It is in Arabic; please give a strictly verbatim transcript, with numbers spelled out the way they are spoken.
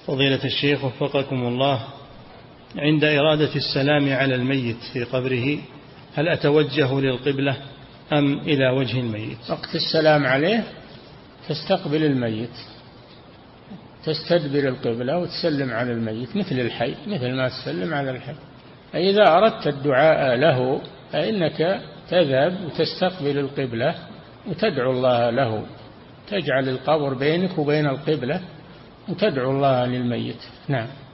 فضيلة الشيخ وفقكم الله، عند إرادة السلام على الميت في قبره هل أتوجه للقبلة أم إلى وجه الميت؟ وقت السلام عليه تستقبل الميت، تستدبر القبلة وتسلم على الميت مثل الحي، مثل ما تسلم على الحي. إذا أردت الدعاء له فإنك تذهب وتستقبل القبلة وتدعو الله له، تجعل القبر بينك وبين القبلة وتدعو الله للميت. نعم.